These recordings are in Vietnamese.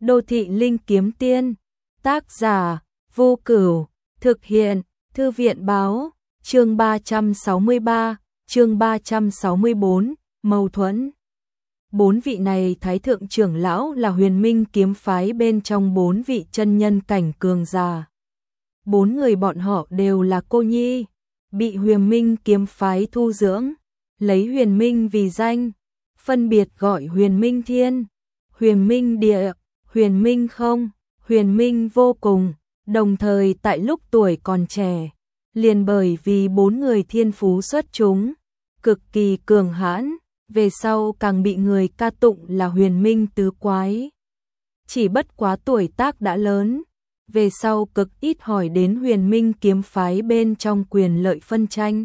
Đô thị linh kiếm tiên. Tác giả Vô Cửu. Thực hiện Thư viện báo. Chương 363, chương 364, mâu thuẫn. Bốn vị này thái thượng trưởng lão là Huyền Minh kiếm phái bên trong bốn vị chân nhân cảnh cường giả. Bốn người bọn họ đều là cô nhi, bị Huyền Minh kiếm phái thu dưỡng, lấy Huyền Minh vì danh, phân biệt gọi Huyền Minh Thiên, Huyền Minh Địa, Huyền Minh Không, Huyền Minh Vô Cùng. Đồng thời tại lúc tuổi còn trẻ, liền bởi vì bốn người thiên phú xuất chúng, cực kỳ cường hãn, về sau càng bị người ca tụng là Huyền Minh tứ quái. Chỉ bất quá tuổi tác đã lớn, về sau cực ít hỏi đến Huyền Minh kiếm phái bên trong quyền lợi phân tranh.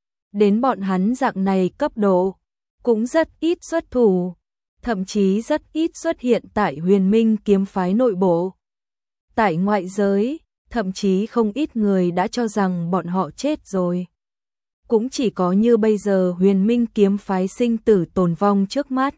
Đến bọn hắn dạng này cấp độ, cũng rất ít xuất thủ, thậm chí rất ít xuất hiện tại Huyền Minh kiếm phái nội bộ. Tại ngoại giới, thậm chí không ít người đã cho rằng bọn họ chết rồi. Cũng chỉ có như bây giờ Huyền Minh kiếm phái sinh tử tồn vong trước mắt,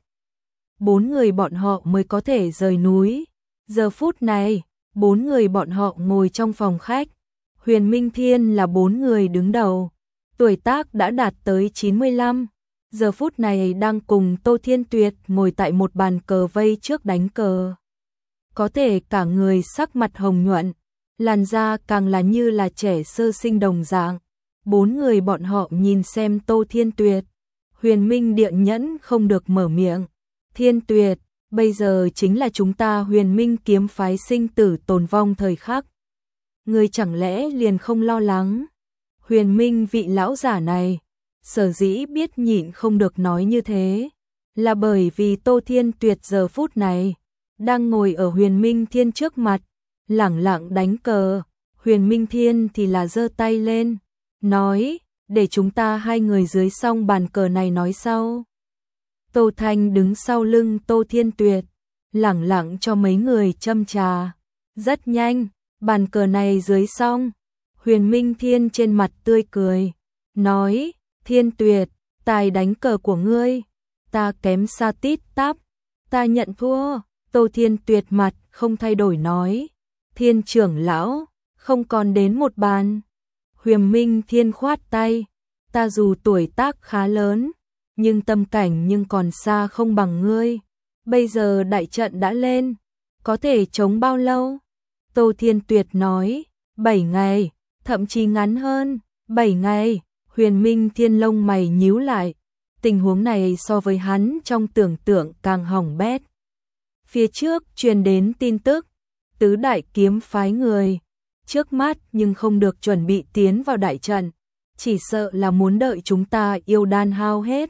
bốn người bọn họ mới có thể rời núi. Giờ phút này, bốn người bọn họ ngồi trong phòng khách. Huyền Minh Thiên là bốn người đứng đầu, tuổi tác đã đạt tới 95. Giờ phút này đang cùng Tô Thiên Tuyệt ngồi tại một bàn cờ vây trước đánh cờ. Có thể cả người sắc mặt hồng nhuận, làn da càng là như là trẻ sơ sinh đồng dạng. Bốn người bọn họ nhìn xem Tô Thiên Tuyệt, Huyền Minh Địa nhẫn không được mở miệng. Thiên Tuyệt, bây giờ chính là chúng ta Huyền Minh kiếm phái sinh tử tồn vong thời khắc. Ngươi chẳng lẽ liền không lo lắng? Huyền Minh vị lão giả này, sở dĩ biết nhịn không được nói như thế, là bởi vì Tô Thiên Tuyệt giờ phút này đang ngồi ở Huyền Minh Thiên trước mặt, lẳng lặng đánh cờ. Huyền Minh Thiên thì là giơ tay lên, nói, để chúng ta hai người dưới xong bàn cờ này nói sau. Tô Thanh đứng sau lưng Tô Thiên Tuyệt, lẳng lặng cho mấy người châm trà. Rất nhanh, bàn cờ này dưới xong, Huyền Minh Thiên trên mặt tươi cười, nói, Thiên Tuyệt, tài đánh cờ của ngươi, ta kém xa tít tắp, ta nhận thua. Tô Thiên Tuyệt mặt không thay đổi nói, Thiên trưởng lão, không còn đến một bàn. Huyền Minh Thiên khoát tay, ta dù tuổi tác khá lớn, nhưng tâm cảnh nhưng còn xa không bằng ngươi. Bây giờ đại trận đã lên, có thể chống bao lâu? Tô Thiên Tuyệt nói, 7 ngày, thậm chí ngắn hơn, 7 ngày. Huyền Minh Thiên lông mày nhíu lại, tình huống này so với hắn trong tưởng tượng càng hỏng bét. Phía trước truyền đến tin tức, tứ đại kiếm phái người, trước mắt nhưng không được chuẩn bị tiến vào đại trận, chỉ sợ là muốn đợi chúng ta yêu đan hao hết.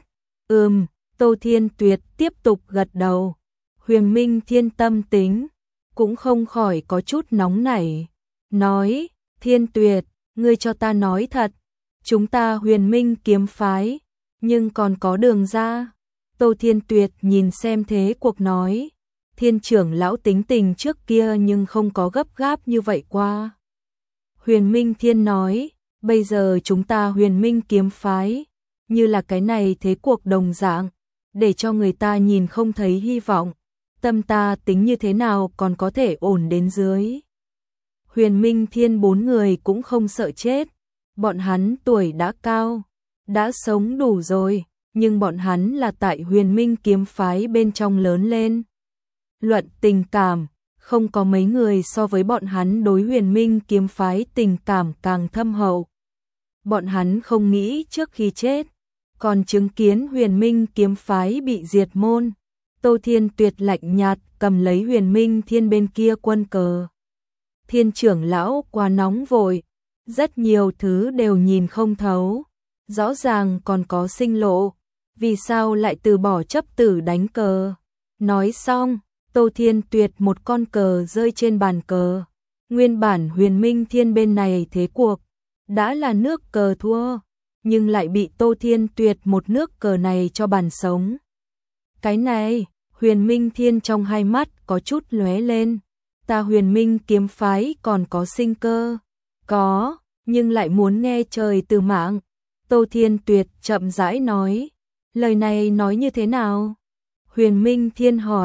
Tô Thiên Tuyệt tiếp tục gật đầu. Huyền Minh Thiên tâm tính, cũng không khỏi có chút nóng nảy, nói, Thiên Tuyệt, ngươi cho ta nói thật, chúng ta Huyền Minh kiếm phái, nhưng còn có đường ra. Tô Thiên Tuyệt nhìn xem thế cuộc nói, Thiên trưởng lão tính tình trước kia nhưng không có gấp gáp như vậy qua. Huyền Minh Thiên nói, bây giờ chúng ta Huyền Minh kiếm phái, như là cái này thế cuộc đồng dạng, để cho người ta nhìn không thấy hy vọng, tâm ta tính như thế nào còn có thể ổn đến dưới. Huyền Minh Thiên bốn người cũng không sợ chết, bọn hắn tuổi đã cao, đã sống đủ rồi, nhưng bọn hắn là tại Huyền Minh kiếm phái bên trong lớn lên. Luận tình cảm, không có mấy người so với bọn hắn đối Huyền Minh kiếm phái tình cảm càng thâm hậu. Bọn hắn không nghĩ trước khi chết, còn chứng kiến Huyền Minh kiếm phái bị diệt môn. Tô Thiên Tuyệt lạnh nhạt cầm lấy Huyền Minh Thiên bên kia quân cờ. Thiên trưởng lão quá nóng vội, rất nhiều thứ đều nhìn không thấu, rõ ràng còn có sinh lộ, vì sao lại từ bỏ chấp tử đánh cờ. Nói xong, Tô Thiên Tuyệt một con cờ rơi trên bàn cờ. Nguyên bản Huyền Minh Thiên bên này thế cuộc đã là nước cờ thua, nhưng lại bị Tô Thiên Tuyệt một nước cờ này cho bàn sống. Cái này, Huyền Minh Thiên trong hai mắt có chút lóe lên, ta Huyền Minh kiếm phái còn có sinh cơ. Có, nhưng lại muốn nghe trời từ mạng. Tô Thiên Tuyệt chậm rãi nói, lời này nói như thế nào? Huyền Minh Thiên hỏi,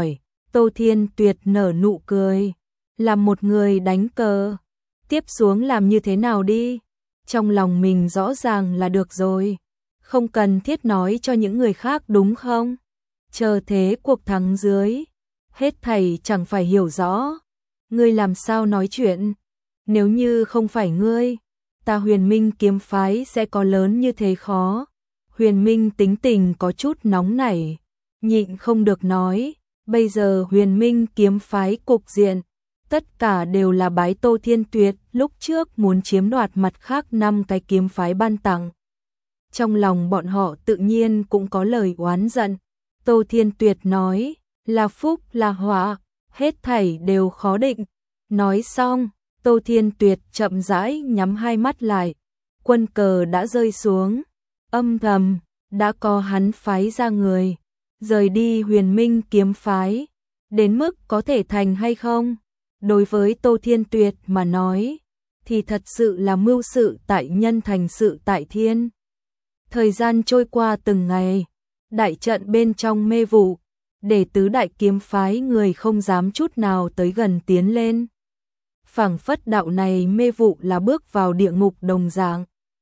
Tô Thiên Tuyệt nở nụ cười, làm một người đánh cờ, tiếp xuống làm như thế nào đi, trong lòng mình rõ ràng là được rồi, không cần thiết nói cho những người khác đúng không? Chờ thế cuộc thắng dưới, hết thảy chẳng phải hiểu rõ, ngươi làm sao nói chuyện, nếu như không phải ngươi, ta Huyền Minh kiếm phái sẽ có lớn như thế khó. Huyền Minh tính tình có chút nóng nảy, nhịn không được nói, bây giờ Huyền Minh kiếm phái cục diện, tất cả đều là bái Tô Thiên Tuyệt lúc trước muốn chiếm đoạt mặt khác 5 cái kiếm phái ban tặng. Trong lòng bọn họ tự nhiên cũng có lời oán giận. Tô Thiên Tuyệt nói, là phúc là họa, hết thảy đều khó định. Nói xong, Tô Thiên Tuyệt chậm rãi nhắm hai mắt lại, quân cờ đã rơi xuống, âm thầm, đã có hắn phái ra người, rời đi Huyền Minh kiếm phái, đến mức có thể thành hay không? Đối với Tô Thiên Tuyệt mà nói, thì thật sự là mưu sự tại nhân thành sự tại thiên. Thời gian trôi qua từng ngày, đại trận bên trong mê vụ, để tứ đại kiếm phái người không dám chút nào tới gần tiến lên. Phảng phất đạo này mê vụ là bước vào địa ngục đồng dạng.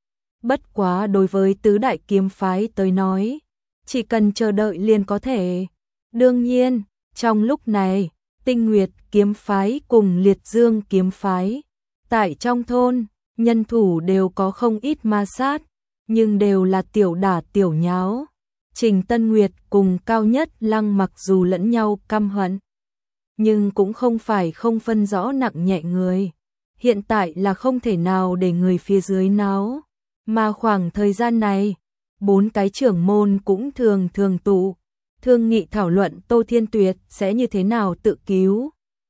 Bất quá đối với tứ đại kiếm phái tới nói, chỉ cần chờ đợi liền có thể. Đương nhiên, trong lúc này, Tinh Nguyệt kiếm phái cùng Liệt Dương kiếm phái, tại trong thôn, nhân thủ đều có không ít ma sát, nhưng đều là tiểu đả tiểu nháo. Trình Tân Nguyệt cùng Cao Nhất Lăng mặc dù lẫn nhau căm hận, nhưng cũng không phải không phân rõ nặng nhẹ người. Hiện tại là không thể nào để người phía dưới náo, mà khoảng thời gian này, 4 cái trưởng môn cũng thường tụ, thương nghị thảo luận Tô Thiên Tuyệt sẽ như thế nào tự cứu,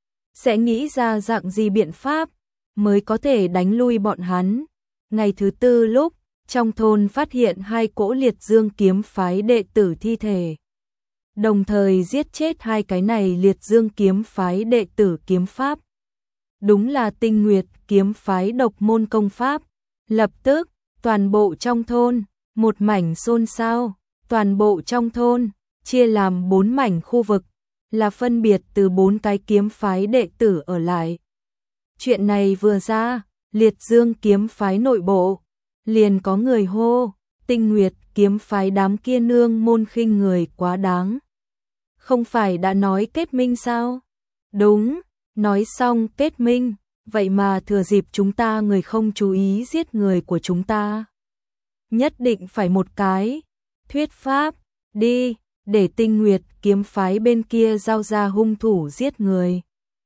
sẽ nghĩ ra dạng gì biện pháp mới có thể đánh lui bọn hắn. Ngày thứ tư lúc, trong thôn phát hiện 2 cỗ Liệt Dương kiếm phái đệ tử thi thể, đồng thời giết chết 2 cái này Liệt Dương kiếm phái đệ tử kiếm pháp. Đúng là Tinh Nguyệt kiếm phái độc môn công pháp. Lập tức, toàn bộ trong thôn, một mảnh xôn xao, toàn bộ trong thôn, chia làm 4 mảnh khu vực, là phân biệt từ 4 cái kiếm phái đệ tử ở lại. Chuyện này vừa ra, Liệt Dương kiếm phái nội bộ, liền có người hô, Tinh Nguyệt kiếm phái đám kia nương môn khinh người quá đáng. Không phải đã nói kết minh sao? Đúng, nói xong kết minh, vậy mà thừa dịp chúng ta người không chú ý giết người của chúng ta. Nhất định phải một cái thuyết pháp, đi, để Tinh Nguyệt kiếm phái bên kia giao ra hung thủ giết người.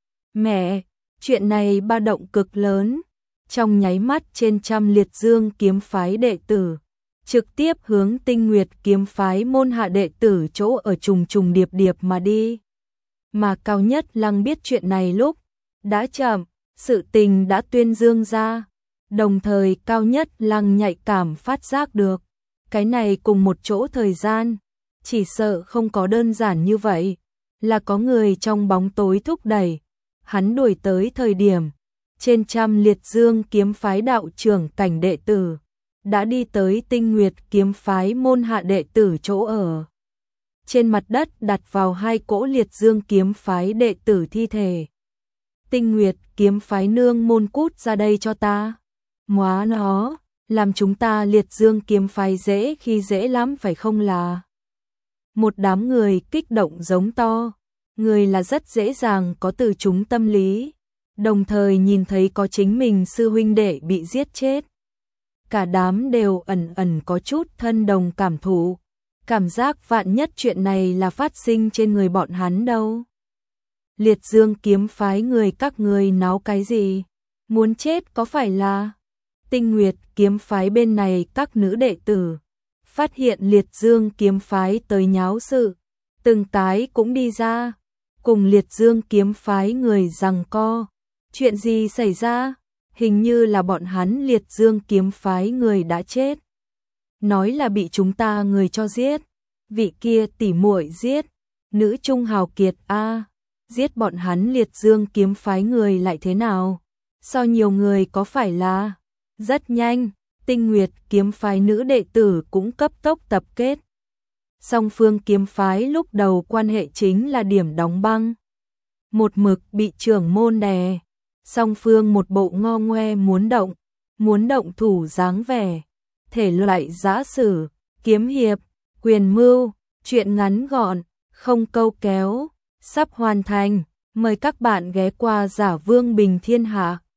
Mẹ, chuyện này ba động cực lớn, trong nháy mắt trên trăm Liệt Dương kiếm phái đệ tử, trực tiếp hướng Tinh Nguyệt kiếm phái môn hạ đệ tử chỗ ở trùng điệp mà đi. Mà Cao Nhất Lăng biết chuyện này lúc đã chậm, sự tình đã tuyên dương ra, đồng thời Cao Nhất Lăng nhạy cảm phát giác được, cái này cùng một chỗ thời gian, chỉ sợ không có đơn giản như vậy, là có người trong bóng tối thúc đẩy. Hắn đuổi tới thời điểm, trên trăm Liệt Dương kiếm phái đạo trưởng cảnh đệ tử đã đi tới Tinh Nguyệt kiếm phái môn hạ đệ tử chỗ ở. Trên mặt đất đặt vào 2 cỗ Liệt Dương kiếm phái đệ tử thi thể. Tinh Nguyệt kiếm phái nương môn cút ra đây cho ta. Móa nó, làm chúng ta Liệt Dương kiếm phái dễ khi dễ lắm phải không là? Một đám người kích động giống to, người là rất dễ dàng có từ chúng tâm lý, đồng thời nhìn thấy có chính mình sư huynh đệ bị giết chết. Cả đám đều ẩn có chút thân đồng cảm thụ, cảm giác vạn nhất chuyện này là phát sinh trên người bọn hắn đâu. Liệt Dương kiếm phái người các người náo cái gì? Muốn chết có phải là? Tinh Nguyệt kiếm phái bên này các nữ đệ tử phát hiện Liệt Dương kiếm phái tới nháo sự, từng cái cũng đi ra, cùng Liệt Dương kiếm phái người giằng co. Chuyện gì xảy ra? Hình như là bọn hắn Liệt Dương kiếm phái người đã chết. Nói là bị chúng ta người cho giết, vị kia tỉ muội giết, nữ trung hào kiệt a, giết bọn hắn Liệt Dương kiếm phái người lại thế nào? Sao nhiều người có phải là? Rất nhanh, Tinh Nguyệt kiếm phái nữ đệ tử cũng cấp tốc tập kết. Song phương kiếm phái lúc đầu quan hệ chính là điểm đóng băng. một mực bị trưởng môn đè. Song phương một bộ ngo ngoe muốn động thủ dáng vẻ. Thể loại giã sử, kiếm hiệp, quyền mưu, truyện ngắn gọn, không câu kéo, sắp hoàn thành. Mời các bạn ghé qua Giả Vương Bình Thiên Hạ.